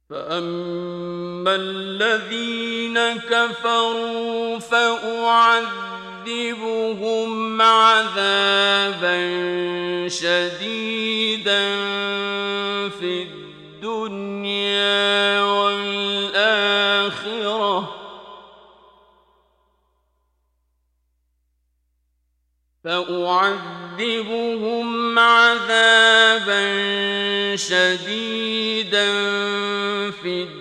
فأما الذين كفروا فأعذبهم عذابا شديدا في الدنيا والآخرة فأعذبهم عذابا شديدا في